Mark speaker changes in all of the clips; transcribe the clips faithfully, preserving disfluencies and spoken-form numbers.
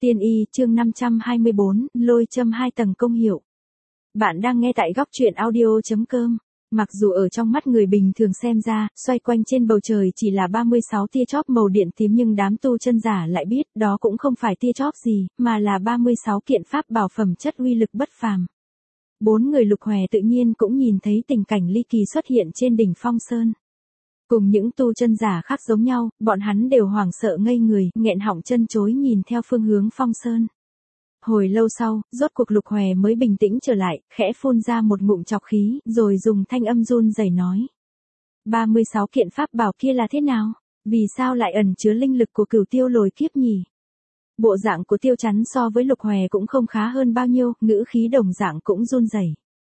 Speaker 1: Tiên y chương năm trăm hai mươi bốn, lôi châm hai tầng công hiệu. Bạn đang nghe tại góc truyện audio.com. Mặc dù ở trong mắt người bình thường xem ra, xoay quanh trên bầu trời chỉ là ba mươi sáu tia chóp màu điện tím, nhưng đám tu chân giả lại biết đó cũng không phải tia chóp gì, mà là ba mươi sáu kiện pháp bảo phẩm chất uy lực bất phàm. Bốn người Lục Hòe tự nhiên cũng nhìn thấy tình cảnh ly kỳ xuất hiện trên đỉnh Phong Sơn. Cùng những tu chân giả khác giống nhau, bọn hắn đều hoảng sợ ngây người, nghẹn họng chân chối nhìn theo phương hướng Phong Sơn. Hồi lâu sau, rốt cuộc Lục Hòe mới bình tĩnh trở lại, khẽ phun ra một ngụm trọc khí, rồi dùng thanh âm run rẩy nói. ba mươi sáu kiện pháp bảo kia là thế nào? Vì sao lại ẩn chứa linh lực của Cửu Tiêu Lôi Kiếp nhỉ? Bộ dạng của Tiêu Chắn so với Lục Hòe cũng không khá hơn bao nhiêu, ngữ khí đồng dạng cũng run rẩy.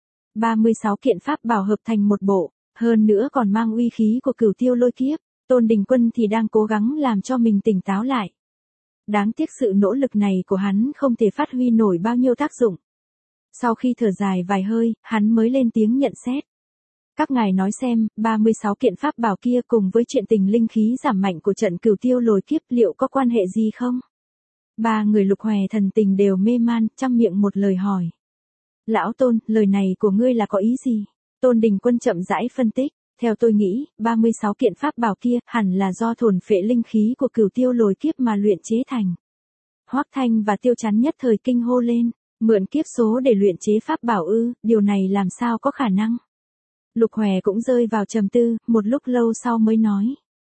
Speaker 1: ba mươi sáu kiện pháp bảo hợp thành một bộ, hơn nữa còn mang uy khí của Cửu Tiêu Lôi Kiếp, Tôn Đình Quân thì đang cố gắng làm cho mình tỉnh táo lại. Đáng tiếc sự nỗ lực này của hắn không thể phát huy nổi bao nhiêu tác dụng. Sau khi thở dài vài hơi, hắn mới lên tiếng nhận xét. Các ngài nói xem, ba mươi sáu kiện pháp bảo kia cùng với chuyện tình linh khí giảm mạnh của trận Cửu Tiêu Lôi Kiếp liệu có quan hệ gì không? Ba người Lục Hòe thần tình đều mê man, trăm miệng một lời hỏi. Lão Tôn, lời này của ngươi là có ý gì? Tôn Đình Quân chậm rãi phân tích, theo tôi nghĩ, ba mươi sáu kiện pháp bảo kia hẳn là do thôn phệ linh khí của Cửu Tiêu Lôi Kiếp mà luyện chế thành. Hoắc Thanh và Tiêu Chắn nhất thời kinh hô lên, mượn kiếp số để luyện chế pháp bảo ư, điều này làm sao có khả năng? Lục Hòe cũng rơi vào trầm tư, một lúc lâu sau mới nói.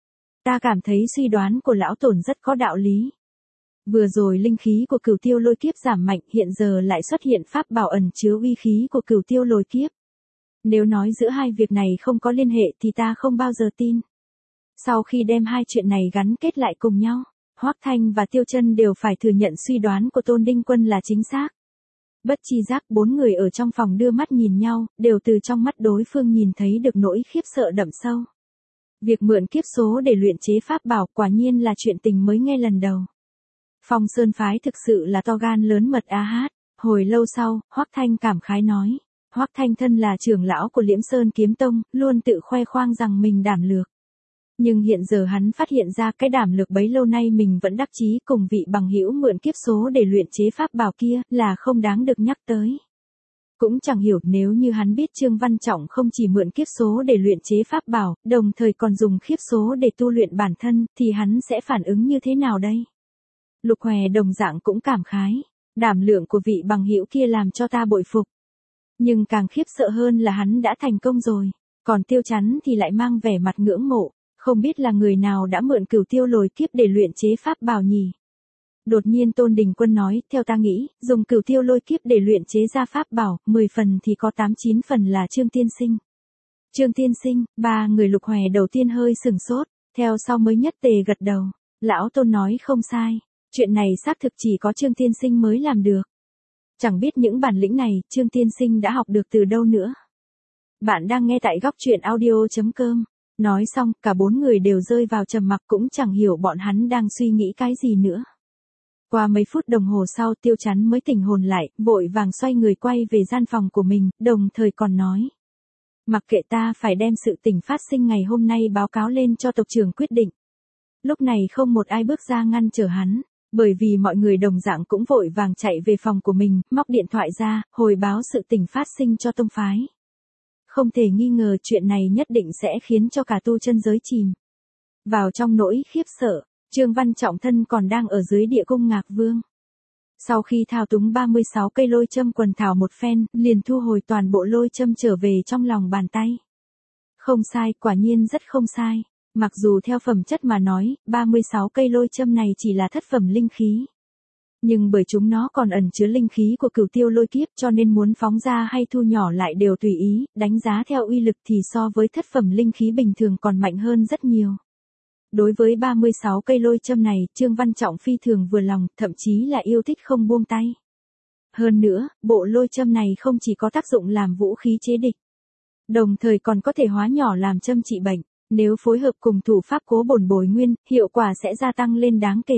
Speaker 1: Ta cảm thấy suy đoán của lão Tổn rất có đạo lý. Vừa rồi linh khí của Cửu Tiêu Lôi Kiếp giảm mạnh, hiện giờ lại xuất hiện pháp bảo ẩn chứa uy khí của Cửu Tiêu Lôi Kiếp. Nếu nói giữa hai việc này không có liên hệ thì ta không bao giờ tin. Sau khi đem hai chuyện này gắn kết lại cùng nhau, Hoắc Thanh và Tiêu Chân đều phải thừa nhận suy đoán của Tôn Đình Quân là chính xác. Bất chi giác bốn người ở trong phòng đưa mắt nhìn nhau, đều từ trong mắt đối phương nhìn thấy được nỗi khiếp sợ đậm sâu. Việc mượn kiếp số để luyện chế pháp bảo quả nhiên là chuyện tình mới nghe lần đầu. Phong Sơn phái thực sự là to gan lớn mật a hát. Hồi lâu sau, Hoắc Thanh cảm khái nói. Hoắc Thanh thân là trưởng lão của Liễm Sơn Kiếm Tông, luôn tự khoe khoang rằng mình đảm lược. Nhưng hiện giờ hắn phát hiện ra cái đảm lược bấy lâu nay mình vẫn đắc chí cùng vị bằng hữu mượn kiếp số để luyện chế pháp bảo kia là không đáng được nhắc tới. Cũng chẳng hiểu nếu như hắn biết Trương Văn Trọng không chỉ mượn kiếp số để luyện chế pháp bảo, đồng thời còn dùng kiếp số để tu luyện bản thân, thì hắn sẽ phản ứng như thế nào đây? Lục Hòe đồng dạng cũng cảm khái, đảm lượng của vị bằng hữu kia làm cho ta bội phục. Nhưng càng khiếp sợ hơn là hắn đã thành công rồi, còn Tiêu Chắn thì lại mang vẻ mặt ngưỡng mộ, không biết là người nào đã mượn Cửu Tiêu Lôi Kiếp để luyện chế pháp bảo nhỉ. Đột nhiên Tôn Đình Quân nói, theo ta nghĩ, dùng Cửu Tiêu Lôi Kiếp để luyện chế ra pháp bảo, mười phần thì có tám chín phần là Trương Tiên Sinh. Trương Tiên Sinh, ba người Lục Hòe đầu tiên hơi sừng sốt, theo sau mới nhất tề gật đầu. Lão Tôn nói không sai, chuyện này xác thực chỉ có Trương Tiên Sinh mới làm được. Chẳng biết những bản lĩnh này, Trương Tiên Sinh đã học được từ đâu nữa. Bạn đang nghe tại góc truyện audio.com. Nói xong, cả bốn người đều rơi vào trầm mặc, cũng chẳng hiểu bọn hắn đang suy nghĩ cái gì nữa. Qua mấy phút đồng hồ sau, Tiêu Chắn mới tỉnh hồn lại, vội vàng xoay người quay về gian phòng của mình, đồng thời còn nói. Mặc kệ, ta phải đem sự tình phát sinh ngày hôm nay báo cáo lên cho tộc trưởng quyết định. Lúc này không một ai bước ra ngăn trở hắn. Bởi vì mọi người đồng dạng cũng vội vàng chạy về phòng của mình, móc điện thoại ra, hồi báo sự tình phát sinh cho tông phái. Không thể nghi ngờ chuyện này nhất định sẽ khiến cho cả tu chân giới chìm vào trong nỗi khiếp sợ. Trương Văn Trọng thân còn đang ở dưới địa cung Ngạc Vương. Sau khi thao túng ba mươi sáu cây lôi châm quần thảo một phen, liền thu hồi toàn bộ lôi châm trở về trong lòng bàn tay. Không sai, quả nhiên rất không sai. Mặc dù theo phẩm chất mà nói, ba mươi sáu cây lôi châm này chỉ là thất phẩm linh khí. Nhưng bởi chúng nó còn ẩn chứa linh khí của Cửu Tiêu Lôi Kiếp, cho nên muốn phóng ra hay thu nhỏ lại đều tùy ý, đánh giá theo uy lực thì so với thất phẩm linh khí bình thường còn mạnh hơn rất nhiều. Đối với ba mươi sáu cây lôi châm này, Trương Văn Trọng phi thường vừa lòng, thậm chí là yêu thích không buông tay. Hơn nữa, bộ lôi châm này không chỉ có tác dụng làm vũ khí chế địch, đồng thời còn có thể hóa nhỏ làm châm trị bệnh. Nếu phối hợp cùng thủ pháp Cố Bổn Bồi Nguyên, hiệu quả sẽ gia tăng lên đáng kể.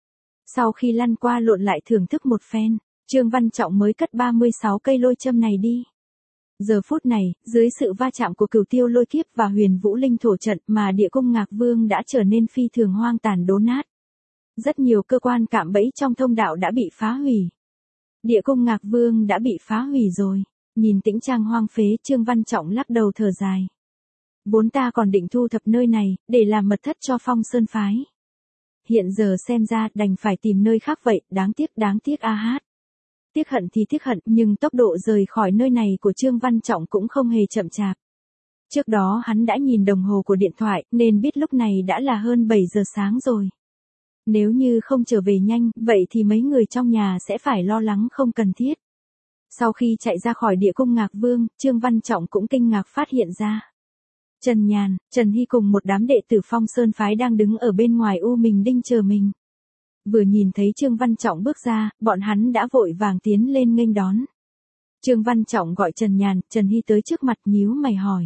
Speaker 1: Sau khi lăn qua lộn lại thưởng thức một phen, Trương Văn Trọng mới cất ba mươi sáu cây lôi châm này đi. Giờ phút này, dưới sự va chạm của Cửu Tiêu Lôi Kiếp và Huyền Vũ Linh Thổ trận mà địa cung Ngạc Vương đã trở nên phi thường hoang tàn đổ nát. Rất nhiều cơ quan cạm bẫy trong thông đạo đã bị phá hủy. Địa cung Ngạc Vương đã bị phá hủy rồi. Nhìn tĩnh trang hoang phế, Trương Văn Trọng lắc đầu thở dài. Vốn ta còn định thu thập nơi này, để làm mật thất cho Phong Sơn phái. Hiện giờ xem ra đành phải tìm nơi khác vậy, đáng tiếc đáng tiếc a hát. Tiếc hận thì tiếc hận, nhưng tốc độ rời khỏi nơi này của Trương Văn Trọng cũng không hề chậm chạp. Trước đó hắn đã nhìn đồng hồ của điện thoại, nên biết lúc này đã là hơn bảy giờ sáng rồi. Nếu như không trở về nhanh, vậy thì mấy người trong nhà sẽ phải lo lắng không cần thiết. Sau khi chạy ra khỏi địa cung Ngạc Vương, Trương Văn Trọng cũng kinh ngạc phát hiện ra. Trần Nhàn, Trần Hy cùng một đám đệ tử Phong Sơn phái đang đứng ở bên ngoài U Minh Đinh chờ mình. Vừa nhìn thấy Trương Văn Trọng bước ra, bọn hắn đã vội vàng tiến lên nghênh đón. Trương Văn Trọng gọi Trần Nhàn, Trần Hy tới trước mặt nhíu mày hỏi.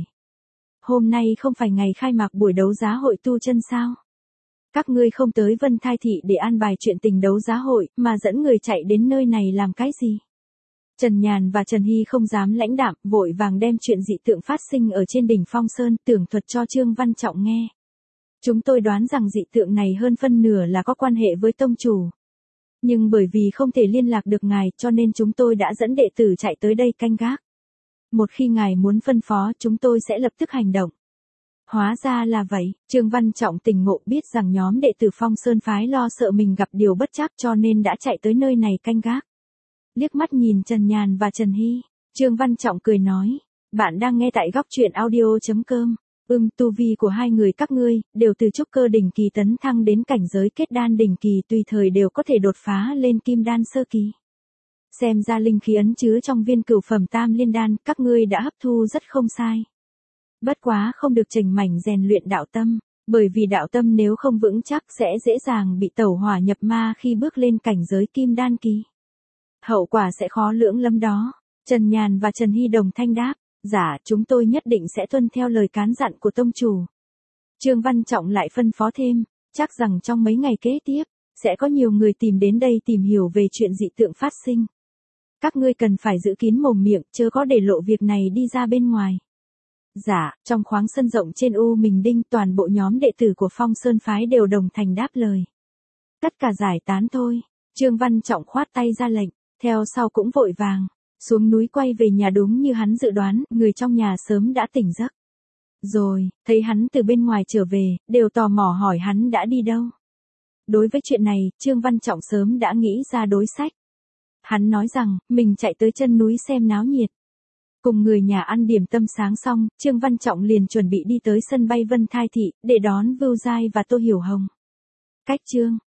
Speaker 1: Hôm nay không phải ngày khai mạc buổi đấu giá hội tu chân sao? Các ngươi không tới Vân Thai Thị để an bài chuyện tình đấu giá hội, mà dẫn người chạy đến nơi này làm cái gì? Trần Nhàn và Trần Hy không dám lãnh đạm, vội vàng đem chuyện dị tượng phát sinh ở trên đỉnh Phong Sơn tường thuật cho Trương Văn Trọng nghe. Chúng tôi đoán rằng dị tượng này hơn phân nửa là có quan hệ với tông chủ. Nhưng bởi vì không thể liên lạc được ngài cho nên chúng tôi đã dẫn đệ tử chạy tới đây canh gác. Một khi ngài muốn phân phó chúng tôi sẽ lập tức hành động. Hóa ra là vậy, Trương Văn Trọng tỉnh ngộ biết rằng nhóm đệ tử Phong Sơn phái lo sợ mình gặp điều bất trắc cho nên đã chạy tới nơi này canh gác. Liếc mắt nhìn Trần Nhàn và Trần Hy, Trương Văn Trọng cười nói, bạn đang nghe tại góc truyện audio.com. Ừm, tu vi của hai người các ngươi, đều từ trúc cơ đỉnh kỳ tấn thăng đến cảnh giới kết đan đỉnh kỳ tùy thời đều có thể đột phá lên kim đan sơ kỳ. Xem ra linh khí ấn chứa trong viên cửu phẩm tam liên đan, các ngươi đã hấp thu rất không sai. Bất quá không được chỉnh mảnh rèn luyện đạo tâm, bởi vì đạo tâm nếu không vững chắc sẽ dễ dàng bị tẩu hỏa nhập ma khi bước lên cảnh giới kim đan kỳ. Hậu quả sẽ khó lường lắm đó. Trần Nhàn và Trần Hy đồng thanh đáp, dạ chúng tôi nhất định sẽ tuân theo lời cán dặn của tông chủ. Trương Văn Trọng lại phân phó thêm, chắc rằng trong mấy ngày kế tiếp, sẽ có nhiều người tìm đến đây tìm hiểu về chuyện dị tượng phát sinh. Các ngươi cần phải giữ kín mồm miệng, chớ có để lộ việc này đi ra bên ngoài. Dạ, trong khoáng sân rộng trên U Minh Đinh toàn bộ nhóm đệ tử của Phong Sơn phái đều đồng thành đáp lời. Tất cả giải tán thôi, Trương Văn Trọng khoát tay ra lệnh, theo sau cũng vội vàng, xuống núi quay về nhà đúng như hắn dự đoán, người trong nhà sớm đã tỉnh giấc. Rồi, thấy hắn từ bên ngoài trở về, đều tò mò hỏi hắn đã đi đâu. Đối với chuyện này, Trương Văn Trọng sớm đã nghĩ ra đối sách. Hắn nói rằng, mình chạy tới chân núi xem náo nhiệt. Cùng người nhà ăn điểm tâm sáng xong, Trương Văn Trọng liền chuẩn bị đi tới sân bay Vân Thai Thị, để đón Vưu Giai và Tô Hiểu Hồng. Cách chương